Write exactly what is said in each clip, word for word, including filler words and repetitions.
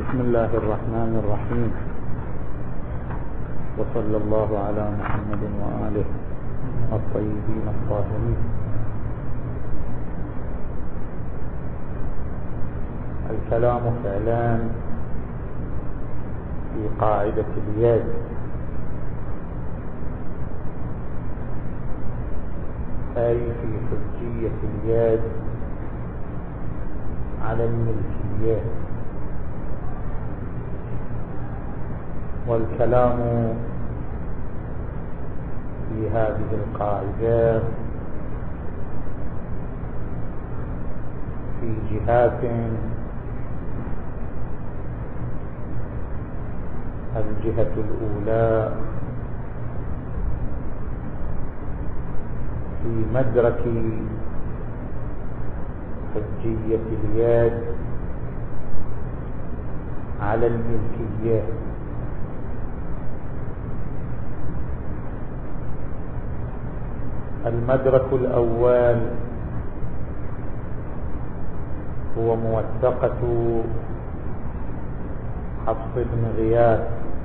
بسم الله الرحمن الرحيم، وصلى الله على محمد وآله الطيبين الطاهرين. الكلام فعلان في قاعدة اليد، أي في حجية اليد على الملكيات. والكلام في هذه القاعدة في جهات: الجهة الأولى في مدرك حجية اليد على الملكيات، المدرك الأول هو موثقة حفص بن غياث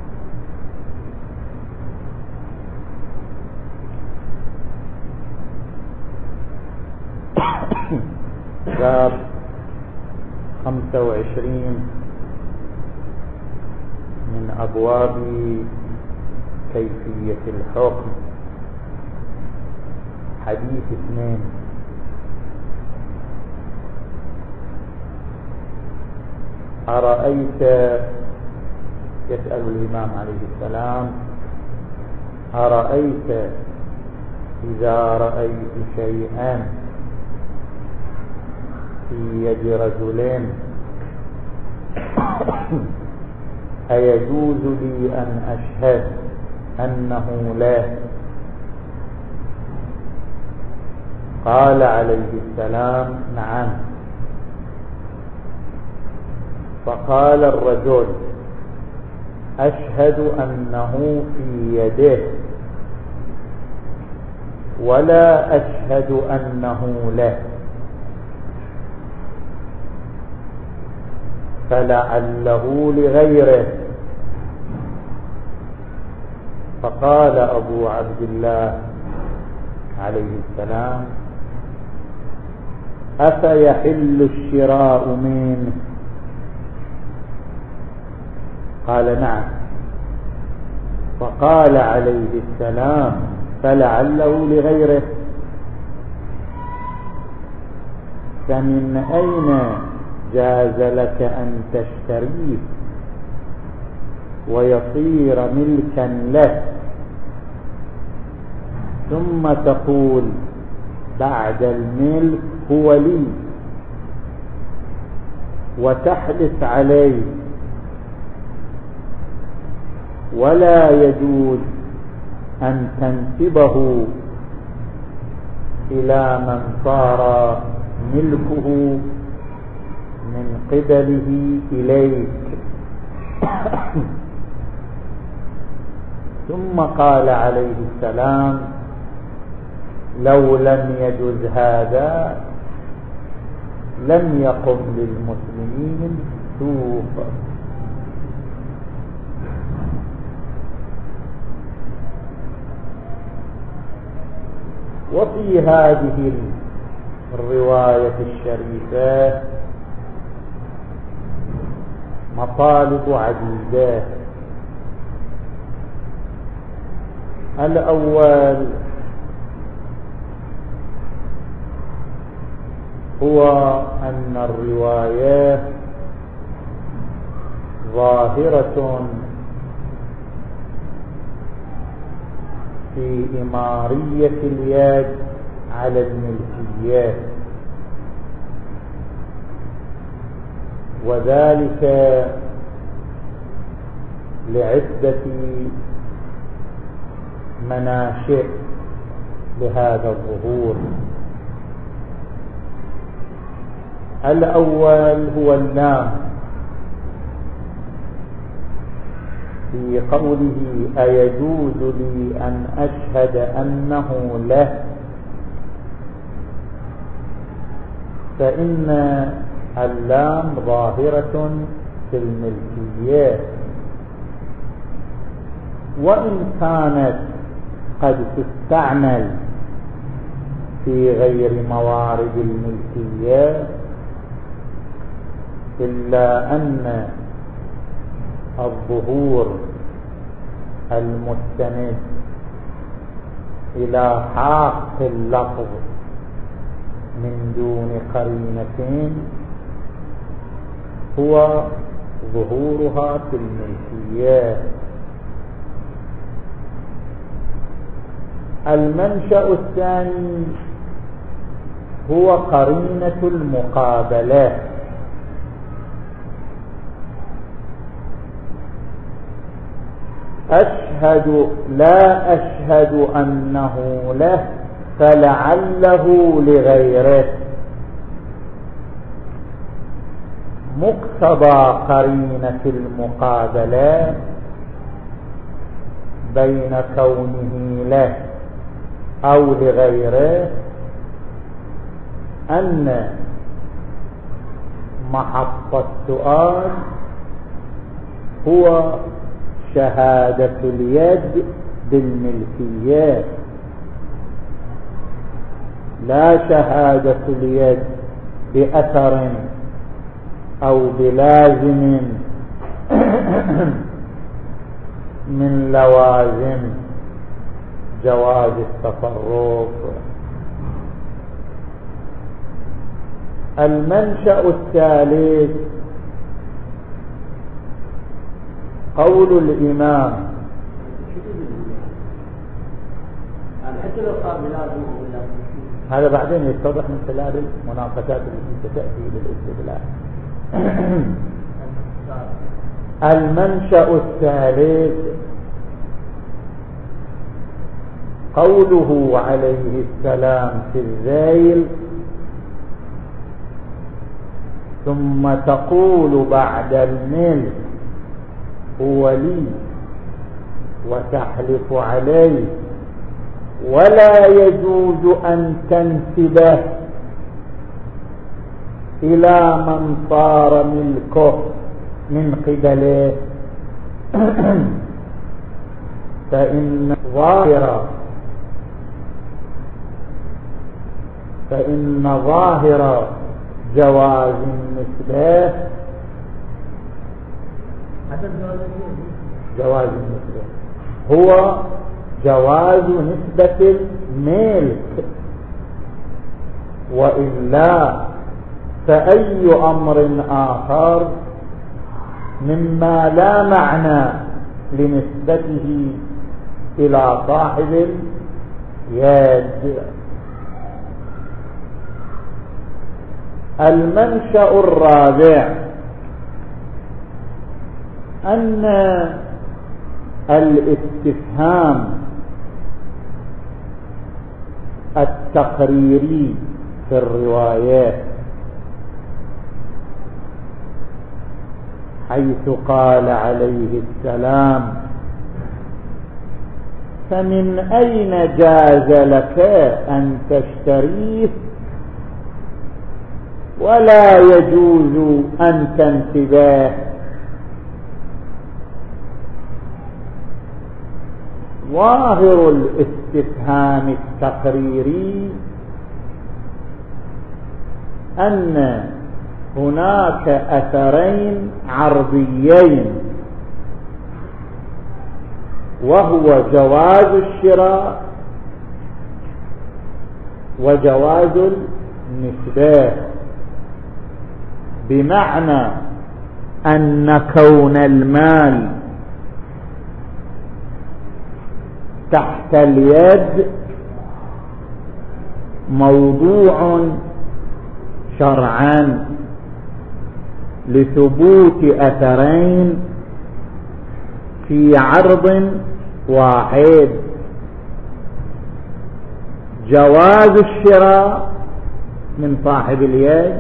باب خمسة وعشرين من أبواب كيفية الحكم، حديث اثنين: أرأيت، يسأل الإمام عليه السلام: أرأيت إذا رأيت شيئا في يد رجلين أيجوز لي أن أشهد أنه لا؟ قال عليه السلام: نعم. فقال الرجل: أشهد أنه في يده ولا أشهد أنه له، فلعله لغيره. فقال أبو عبد الله عليه السلام: أفيحل الشراء منه؟ قال: نعم. فقال عليه السلام: فلعله لغيره. فمن أين جاز لك أن تشتريه ويصير ملكا له ثم تقول بعد الملك هو لي وتحلف عليه؟ ولا يجوز أن تنسبه إلى من صار ملكه من قبله إليك. ثم قال عليه السلام: لو لم يجوز هذا لم يقم للمسلمين سوق. وفي هذه الرواية الشريفة مطالب عديدة. الأول هو أن الرواية ظاهرة في إمارية اليد على الملكيات، وذلك لعدة مناشئ لهذا الظهور. الأول هو اللام في قوله: أيجوز لي أن أشهد أنه له؟ فإن اللام ظاهرة في الملكية، وإن كانت قد تستعمل في غير موارد الملكية، إلا أن الظهور المستند إلى حق اللفظ من دون قرينة هو ظهورها في الملكية. المنشأ الثاني هو قرينة المقابلة. أشهد لا أشهد أنه له فلعله لغيره، مقتضى قرينة المقابلة بين كونه له أو لغيره أن محط السؤال هو شهادة اليد بالملكية، لا شهادة اليد بأثر أو بلازم من لوازم جواز التصرف. المنشأ الثالث قول الإمام هذا بعدين يتضح من خلال المناقشات التي ستأتي للاستدلال. المنشأ الثالث قوله عليه السلام في الذيل: ثم تقول بعد الملك هو لي وتحلف عليه ولا يجوز أن تنسبه إلى من صار ملكه من قبله، فإن ظاهر فإن ظاهر جواز النسبة جواز النسبة هو جواز نسبة الملك، وإلا فأي أمر آخر مما لا معنى لنسبته إلى صاحب اليد. المنشأ الرابع أن الاستفهام التقريري في الروايات، حيث قال عليه السلام: فمن أين جاز لك أن تشتريه ولا يجوز أن تنسبه؟ ظاهر الاستفهام التقريري أن هناك أثرين عرضيين، وهو جواز الشراء وجواز النسبة، بمعنى أن كون المال تحت اليد موضوع شرعا لثبوت أثرين في عرض واحد: جواز الشراء من صاحب اليد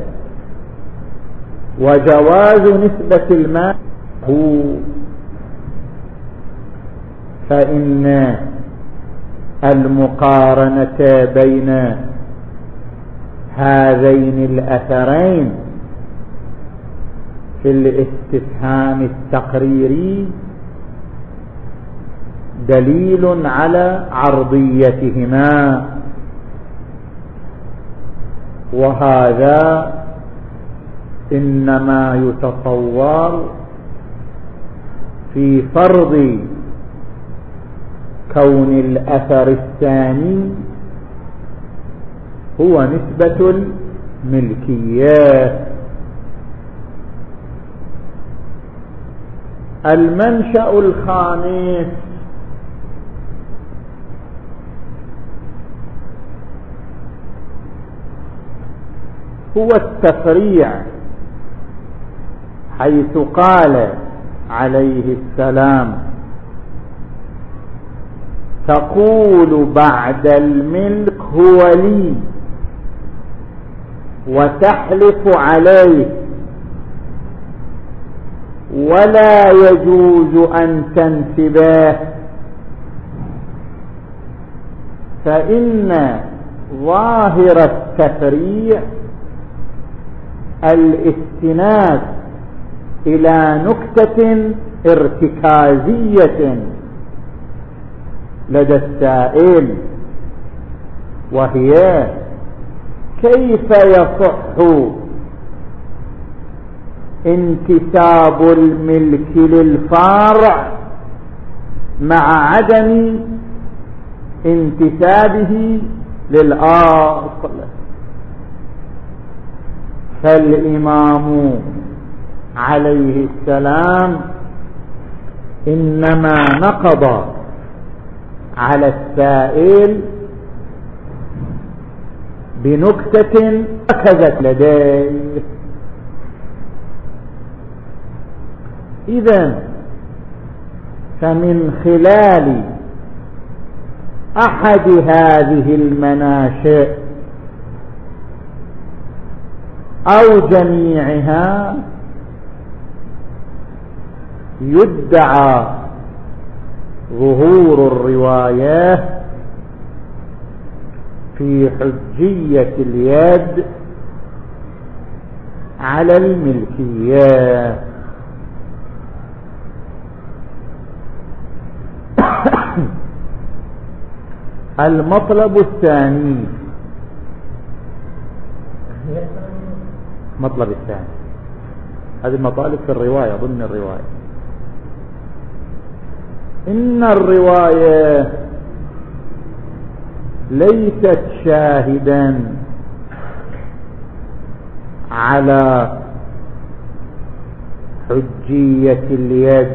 وجواز نسبة المال. فإن المقارنة بين هذين الأثرين في الاستفهام التقريري دليل على عرضيتهما، وهذا إنما يتصور في فرض كون الأثر الثاني هو نسبة الملكيات. المنشأ الخامس هو التفريع، حيث قال عليه السلام: تقول بعد الملك هو لي، وتحلف عليه، ولا يجوز أن تنسبه، فإن ظاهر التفريع الاستناد إلى نكتة ارتكازية لدى السائل، وهي كيف يصح انتساب الملك للفارع مع عدم انتسابه للأصل. فالإمام عليه السلام إنما نقض على السائل بنكتة ركزت لديه. إذن فمن خلال أحد هذه المناشئ أو جميعها يدعى ظهور الرواية في حجية اليد على الملكية. المطلب الثاني، مطلب الثاني، هذه المطالب في الرواية ضمن الرواية. إن الرواية ليست شاهدا على حجية اليد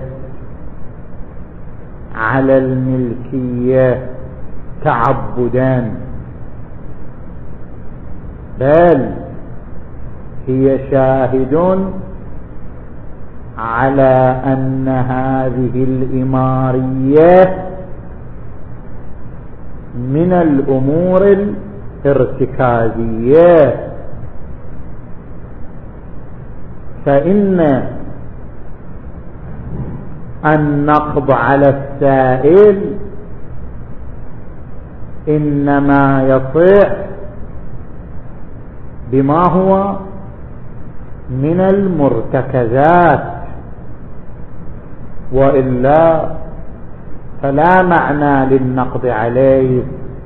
على الملكية تعبدا، بل هي شاهد على أن هذه الإمارية من الأمور الارتكازية، فإن النقض على السائل إنما يصح بما هو من المرتكزات، وإلا فلا معنى للنقض عليه.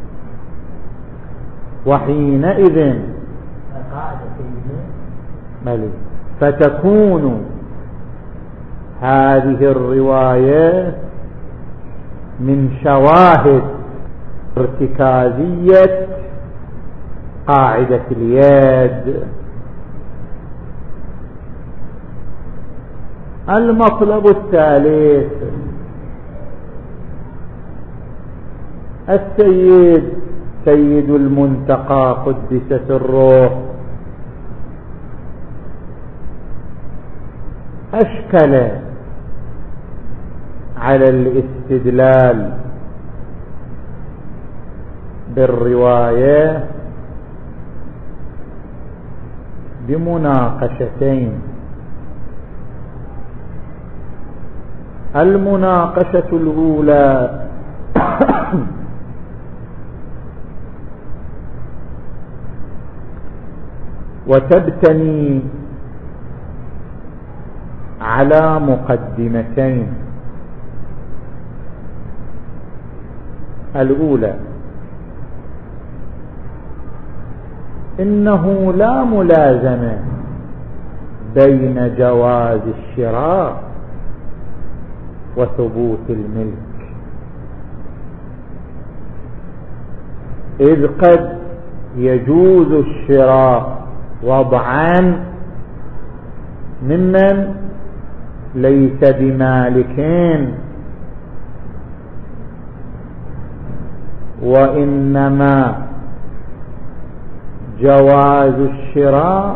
وحينئذ فتكون هذه الرواية من شواهد ارتكازية قاعدة اليد. المطلب الثالث، السيد سيد المنتقى قدس سره أشكل على الاستدلال بالرواية بمناقشتين. المناقشة الأولى وتبتني على مقدمتين. الأولى إنه لا ملازمة بين جواز الشراء وثبوت الملك، إذ قد يجوز الشراء وضعا ممن ليس بمالكين، وإنما جواز الشراء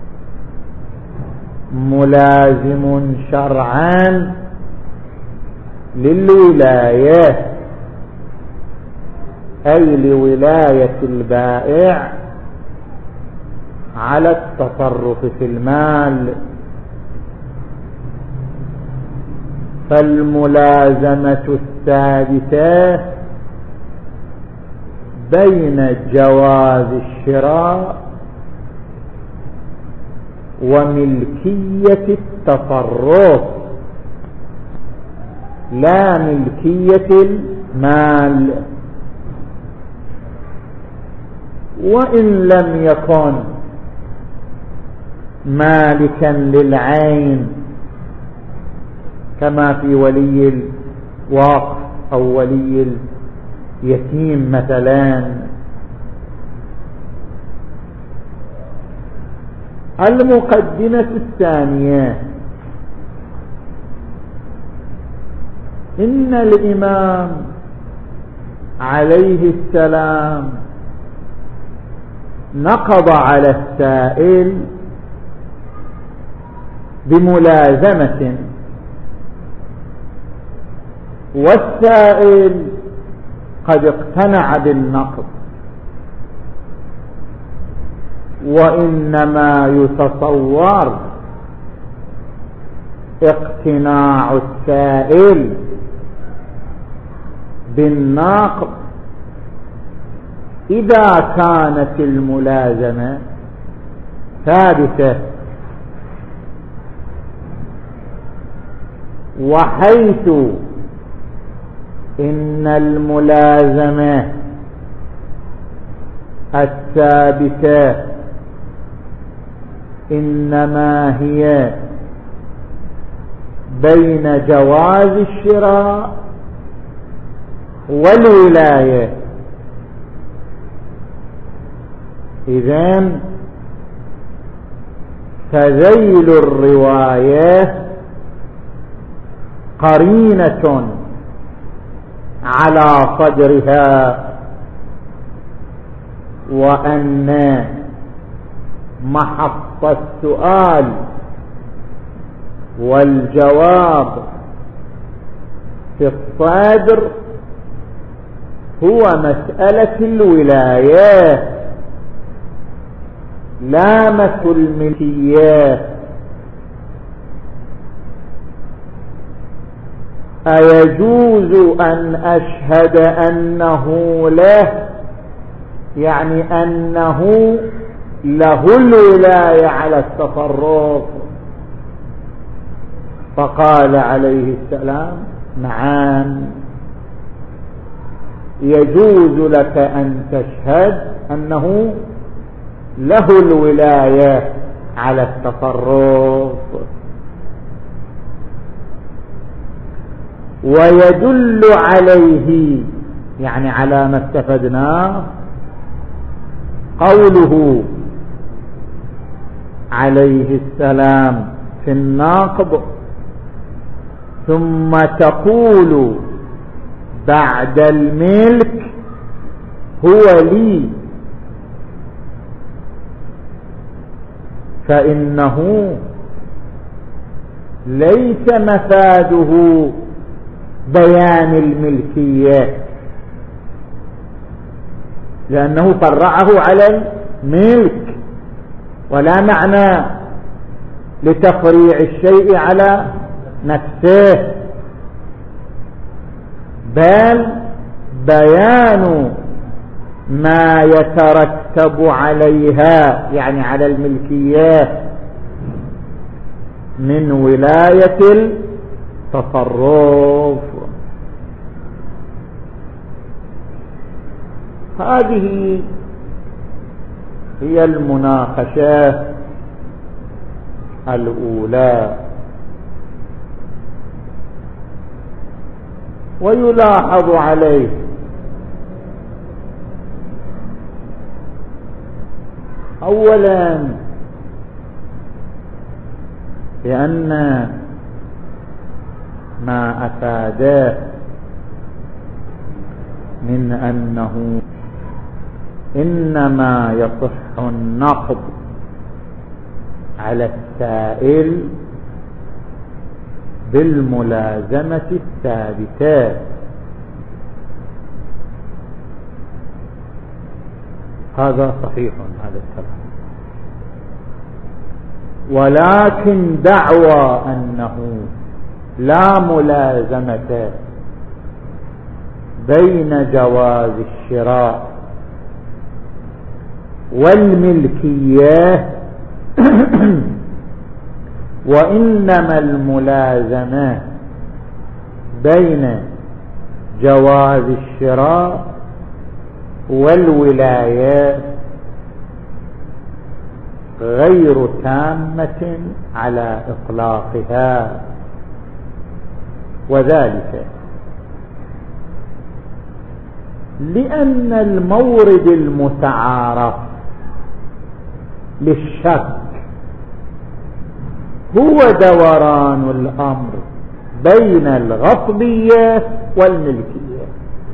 ملازم شرعا للولاية، أي لولاية البائع على التصرف في المال. فالملازمة الثابتة بين جواز الشراء وملكية التصرف، لا ملكية المال. وإن لم يكن مالكا للعين كما في ولي الوقف أو ولي اليتيم مثلا. المقدمة الثانية إن الإمام عليه السلام نقض على السائل بملازمة، والسائل قد اقتنع بالنقض، وإنما يتصور اقتناع السائل بالنقض إذا كانت الملازمة ثابتة، وحيث إن الملازمة الثابتة إنما هي بين جواز الشراء والولاية، إذن فذيل الرواية قرينة على صدرها، وأن محط السؤال والجواب في الصدر هو مسألة الولاية لا مثل الملكية. أيجوز أن أشهد أنه له، يعني أنه له الولاية على التصرف؟ فقال عليه السلام نعم، يجوز لك أن تشهد أنه له الولاية على التصرف. ويدل عليه، يعني على ما استفدناه، قوله عليه السلام في الناقض ثم تقول بعد الملك هو لي، فإنه ليس مفاده بيان الملكية، لأنه فرعه على الملك، ولا معنى لتفريع الشيء على نفسه، بل بيان ما يترتب عليها، يعني على الملكية. من ولاية التصرف. هذه هي المناقشة الأولى. ويلاحظ عليه أولا بأن ما أفاده من أنه إنما يصح النقض على السائل بالملازمة الثابتة. هذا صحيح هذا الكلام، ولكن دعوى أنه لا ملازمة بين جواز الشراء والملكية وإنما الملازمة بين جواز الشراء والولاية غير تامة على إطلاقها، وذلك لأن المورد المتعارف للشك هو دوران الأمر بين الغصبية والملكية.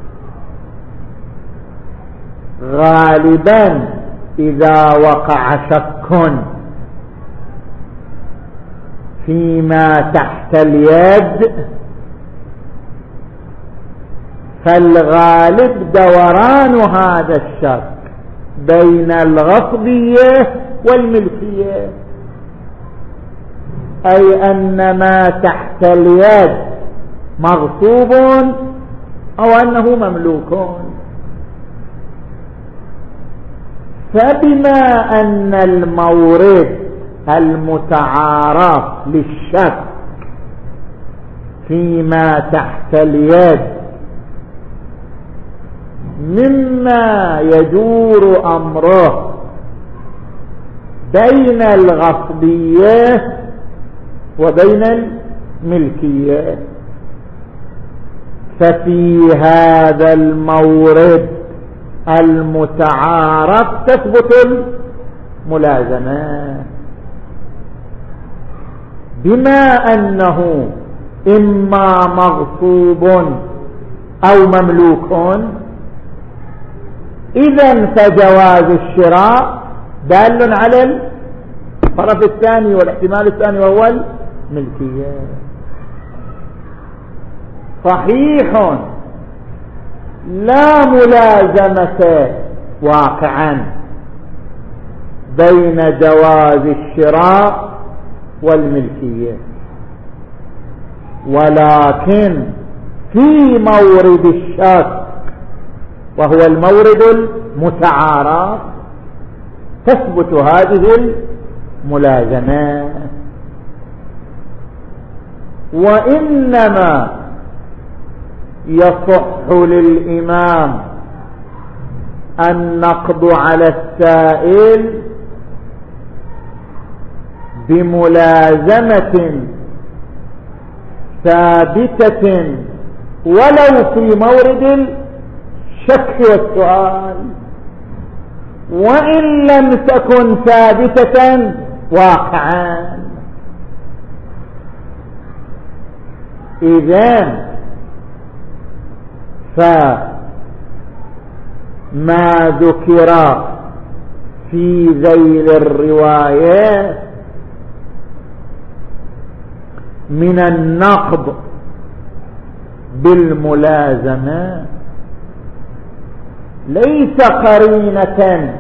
غالبا إذا وقع شك فيما تحت اليد فالغالب دوران هذا الشك بين الغصبية والملكية، أي أن ما تحت اليد مغصوب أو أنه مملوك. فبما أن المورد المتعارف للشك فيما تحت اليد مما يدور أمره بين الغصبية وبين الملكية، ففي هذا المورد المتعارف تثبت الملازمة، بما أنه إما مغصوب أو مملوك. إذن فجواز الشراء دال على الطرف الثاني والاحتمال الثاني وهو الملكية. صحيح لا ملازمة واقعا بين جواز الشراء والملكية، ولكن في مورد الشك وهو المورد المتعارف تثبت هذه الملازمة. وإنما يصح للإمام النقض على السائل بملازمة ثابتة ولو في مورد الشك والسؤال، وإن لم تكن ثابتة واقعا. إذن فما ذكر في ذيل الرواية من النقض بالملازمة ليس قرينة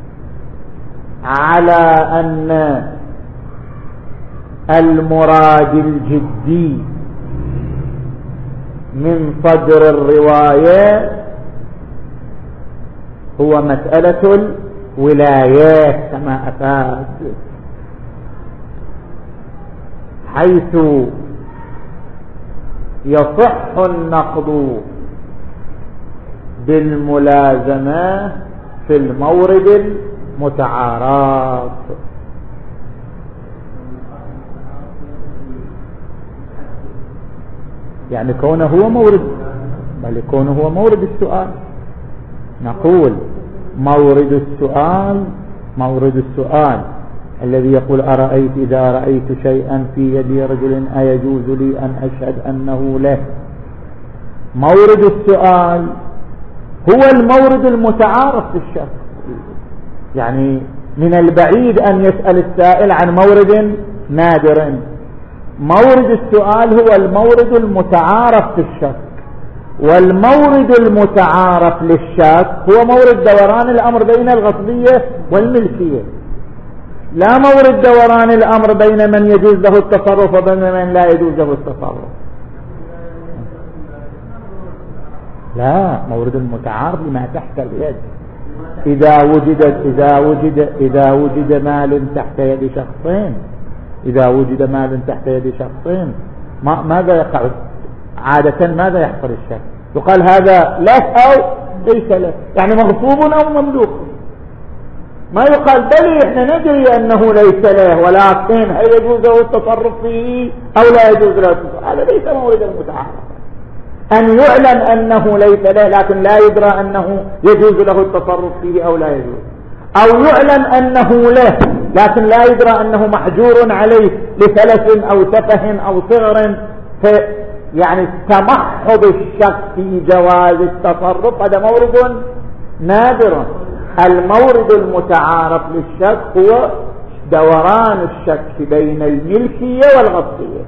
على أن المراد الجدي من صدر الرواية هو مسألة الولايات كما أفاد، حيث يصح النقض بالملازمة في المورد المتعارف. يعني كونه هو مورد، بل كونه هو مورد السؤال. نقول مورد السؤال، مورد السؤال الذي يقول أرأيت إذا رأيت شيئا في يد رجل أيجوز لي أن أشهد أنه له. مورد السؤال هو المورد المتعارف في الشرع. يعني من البعيد أن يسأل السائل عن مورد نادر. مورد السؤال هو المورد المتعارف في الشك، والمورد المتعارف للشك هو مورد دوران الأمر بين الغصبية والملكية، لا مورد دوران الأمر بين من يجوز له التصرف وبين من لا يجوز له التصرف. لا، مورد المتعارف لما تحت اليد. إذا وجدت إذا وجد إذا وجد مال تحت يد شخصين، إذا وجد مال تحت يد شخصين ما ماذا يقع عادة؟ ماذا يحصل الشك؟ يقال هذا له أو ليس له، يعني مغصوب أو مملوك. ما يقال بل احنا ندري أنه ليس له ولكن هل يجوز له التصرف فيه أو لا يجوز له التصرف. هذا ليس مورد المتعارف. أن يعلم أنه ليس له لكن لا يدرى أنه يجوز له التصرف فيه أو لا يجوز، أو يعلم أنه له لكن لا يدرى أنه محجور عليه لثلث أو سفه أو صغر، يعني تمحض الشك في جواز التصرف هذا مورد نادر. المورد المتعارف للشك هو دوران الشك بين الملكية والغصبية.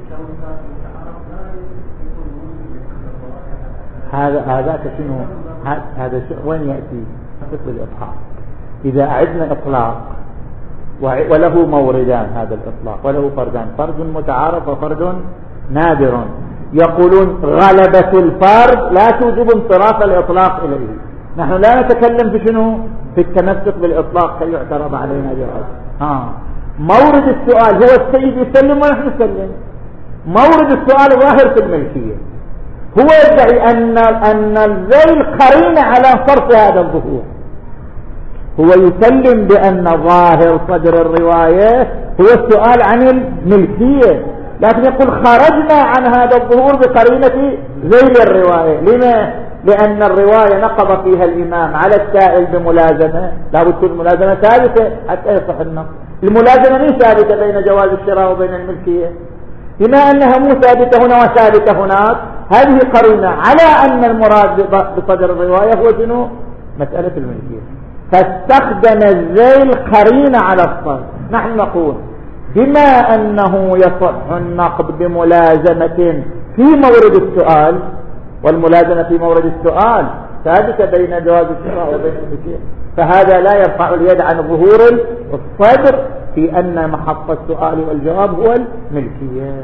هذا هذا شنو؟ هذا وين يأتي؟ مثل الإطلاق. إذا أعدنا إطلاق وله موردان، هذا الإطلاق وله فردان، فرد متعارف وفرد نادر، يقولون غلبة الفرد لا توجب انصراف الإطلاق إليه. نحن لا نتكلم في شنو؟ في التمسك بالإطلاق كي يعترض علينا جواز. آه. مورد السؤال هو السيد يسلم ونحن نسلم. مورد السؤال ظاهر في الملكية، هو يدعي أن أن الذيل قرين على صرف هذا الظهور. هو يسلم بأن ظاهر صدر الرواية هو السؤال عن الملكية، لكن يقول خرجنا عن هذا الظهور بقرينة ذيل الرواية. لما؟ لأن الرواية نقض فيها الإمام على السائل بملازمة، لا بد تكون ملازمة ثابتة حتى يصح النقض. الملازمة مش ثابتة بين جواز الشراء وبين الملكية، بما أنها مو ثابتة هنا وثابتة هناك، هذه قرينة على أن المراد بصدر الرواية هو شنو؟ مسألة الملكية. فاستخدم الذيل قرينة على الصرف. نحن نقول بما أنه يصح النقد بملازمة في مورد السؤال، والملازمة في مورد السؤال ثابتة بين جواز الشراء وبين الملكية، فهذا لا يرفع اليد عن ظهور الصدر في أن محط السؤال والجواب هو الملكية.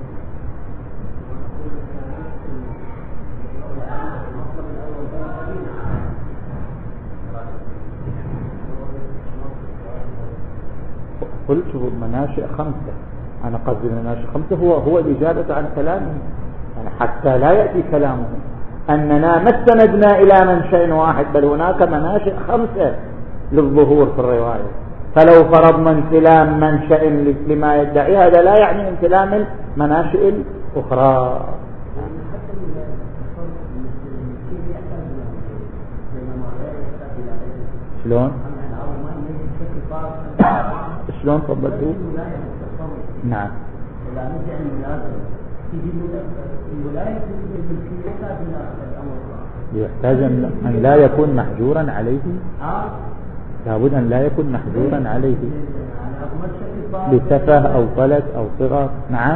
قلت مناشئ خمسة، أنا قصدي مناشئ خمسة هو هو الإجابة عن كلامه، يعني حتى لا يأتي كلامه أننا ما استندنا إلى منشأ واحد، بل هناك مناشئ خمسة للظهور في الرواية. فلو فرضنا انسلام منشأ لما يدعي هذا لا يعني انسلام المناشئ الأخرى. شلون؟ شلون تفضلتوا؟ نعم. يحتاج أن لا يكون محجورا عليه، لابد أن لا يكون محجورا عليه لسفه أو فلت أو صغر. نعم.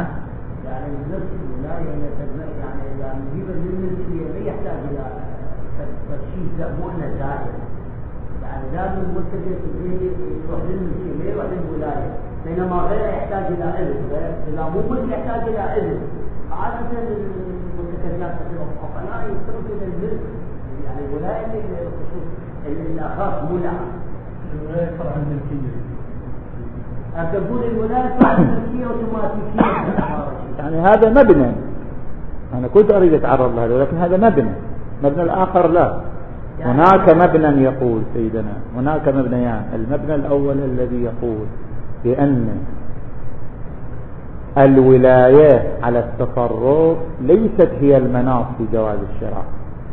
لازم المتجه يروح للملكية يروح للولاية، بينما غيره يحتاج إلى علم، إذا مو ملك يحتاج إلى علم. عادة المتكلمات الفقهاء يصرف إلى الملك، يعني الولاية الخصوص الأخاص ملع. الولاية فرع الملكية. تقول الولاية بعد الملكية اوتوماتيكية. يعني هذا مبنى، أنا كنت أريد أتعرض لهذا، ولكن هذا مبنى. مبنى الآخر لا. هناك مبنى يقول سيدنا، هناك مبنيان. المبنى الأول الذي يقول بأن الولاية على التصرف ليست هي المناط في جواز الشراء.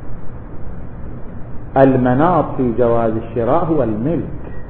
المناط في جواز الشراء هو الملك،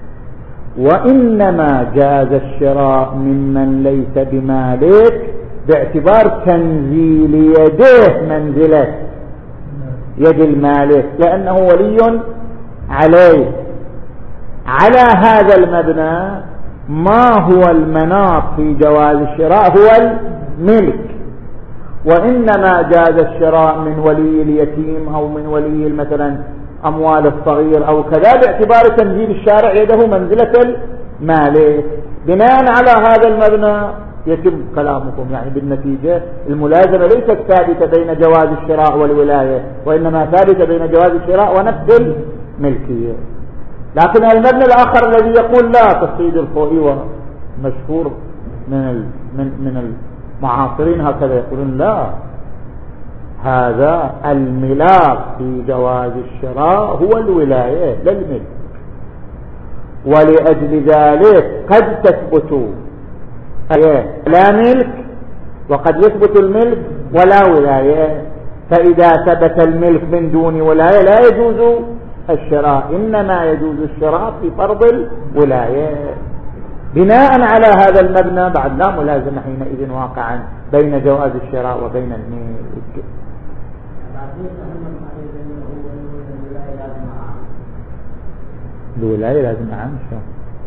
وإنما جاز الشراء ممن ليس بمالك باعتبار تنزيل يده منزلة يد المالك، لأنه ولي عليه. على هذا المبنى ما هو المناط في جواز الشراء هو الملك، وإنما جاز الشراء من ولي اليتيم أو من ولي مثلا أموال الصغير أو كذا باعتبار تنزيل الشارع يده منزلة المالك. بناء على هذا المبنى يتم كلامكم. يعني بالنتيجة الملازمة ليست ثابتة بين جواز الشراء والولاية، وإنما ثابتة بين جواز الشراء ونفس الملكية. لكن المبنى الآخر الذي يقول لا، تصيد الخوئي مشهور من من من المعاصرين هكذا يقولون لا، هذا الملاك في جواز الشراء هو الولاية لا الملك، ولأجل ذلك قد تثبت لا ملك وقد يثبت الملك ولا ولاية. فإذا ثبت الملك من دون ولاية لا يجوز الشراء، إنما يجوز الشراء في فرض الولاية. بناء على هذا المبنى بعد لا ملازمة حينئذ واقعا بين جواز الشراء وبين الملك. الولاية لازم أعام الشراء.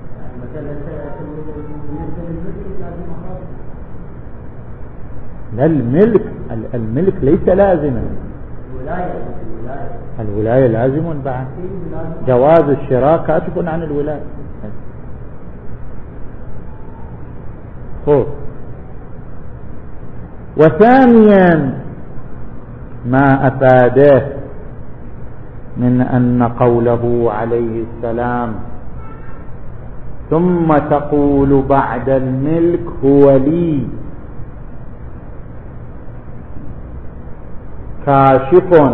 لا الملك، الملك ليس لازما، الولاية لازم بعد. جواز الشراء كاشف عن الولاية. خوف. وثانيا ما أفاده من أن قوله عليه السلام ثم تقول بعد الملك هو لي كاشف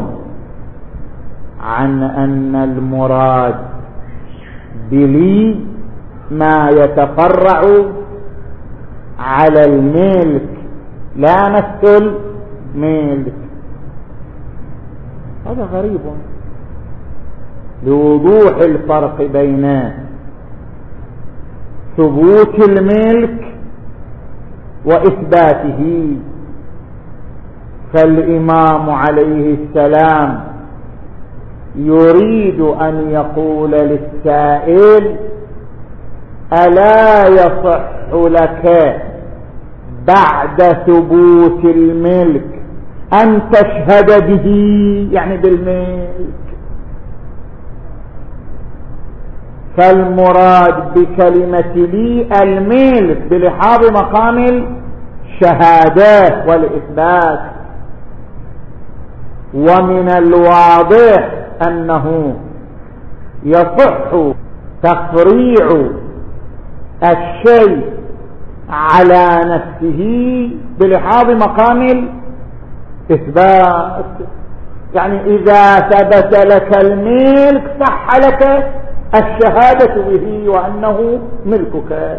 عن أن المراد بلي ما يتفرع على الملك لا نفس الملك. هذا غريب لوضوح الفرق بين ثبوت الملك وإثباته. فالإمام عليه السلام يريد أن يقول للسائل ألا يصح لك بعد ثبوت الملك أن تشهد به، يعني بالملك. فالمراد بكلمة لي الملك بلحاظ مقام الشهادة والإثبات. ومن الواضح أنه يصح تفريع الشيء على نفسه بلحاظ مقام الإثبات. يعني إذا ثبت لك الملك صح لك الشهادة به وأنه ملكك.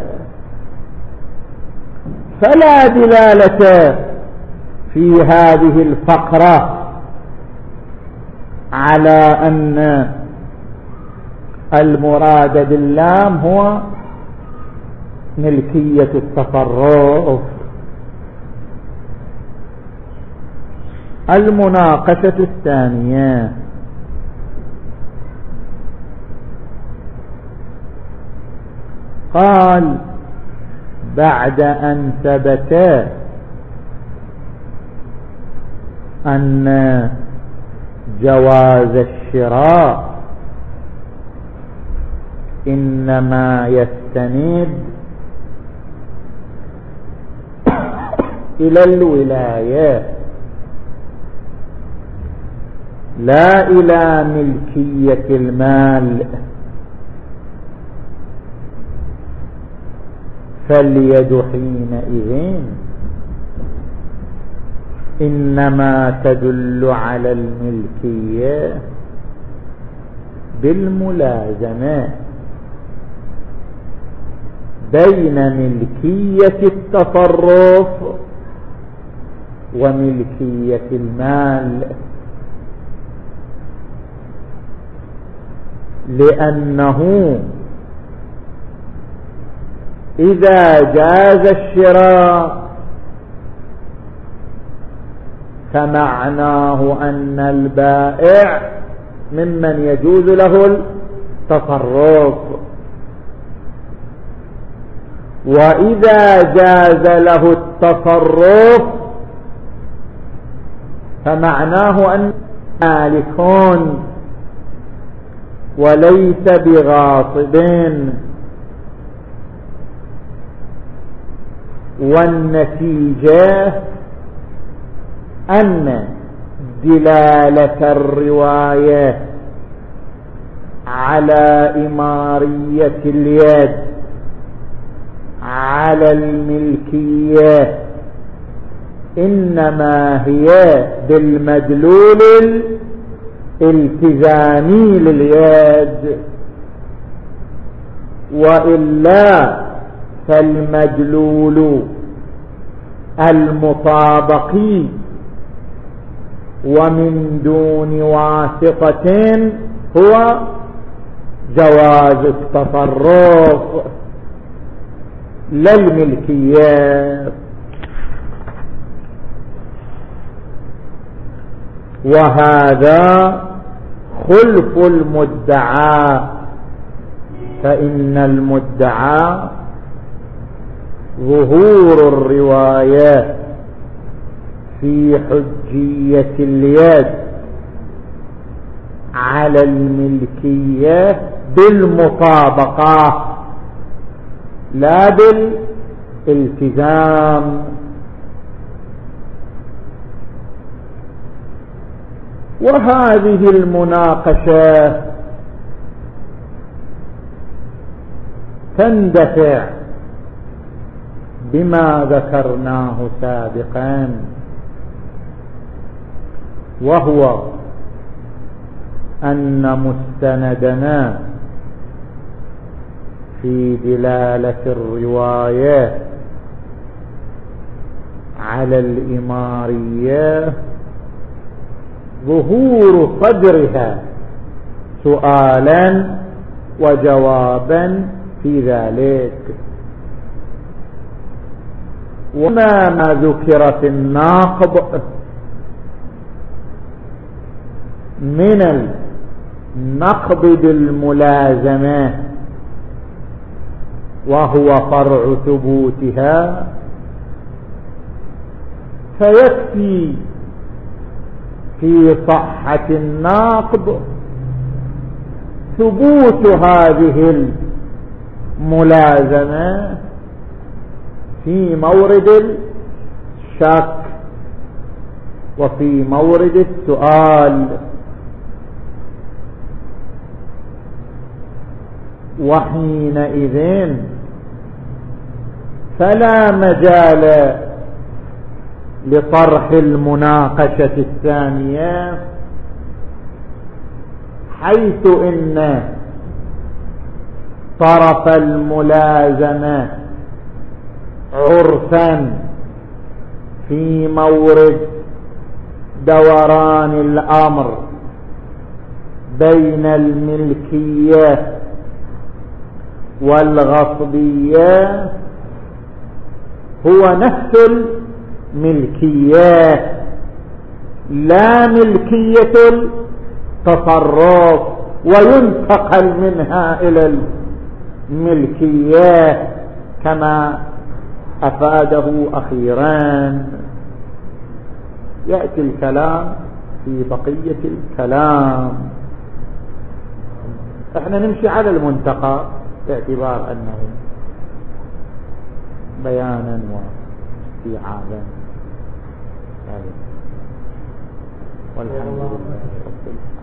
فلا دلالة في هذه الفقرة على أن المراد باللام هو ملكية التصرف. المناقشة الثانية قال بعد أن ثبت أن جواز الشراء إنما يستند إلى الولاية لا إلى ملكية المال، فاليد حينئذ إنما تدل على الملكية بالملازمة بين ملكية التصرف وملكية المال، لأنه إذا جاز الشراء فمعناه أن البائع ممن يجوز له التصرف، وإذا جاز له التصرف فمعناه أن مالكون وليس بغاصبين. والنتيجة أن دلالة الرواية على إمارية اليد على الملكية إنما هي بالمدلول الالتزامي لليد، وإلا فالمدلول المطابقي ومن دون واسطة هو جواز التصرف لا الملكية. وهذا خلف المدعى، فإن المدعى ظهور الرواية في حجية اليد على الملكية بالمطابقة لا بالالتزام. وهذه المناقشة تندفع بما ذكرناه سابقا، وهو أن مستندنا في دلالة الرواية على الإمارية ظهور صدرها سؤالا وجوابا في ذلك، وما ما ذكر في الناقض من النقض بالملازمة وهو فرع ثبوتها فيكفي في صحة النقض ثبوت هذه الملازمة في مورد الشك وفي مورد السؤال، وحينئذ فلا مجال لطرح المناقشة الثانية، حيث إن طرف الملازمة عرفا في مورد دوران الأمر بين الملكية والغصبية هو نفس الملكية لا ملكية التصرف، وينتقل منها إلى الملكية كما أفاده أخيرا. يأتي الكلام في بقية الكلام. احنا نمشي على المنتقى باعتبار أنه بيانا واستيعابا. والحمد لله رب العالمين.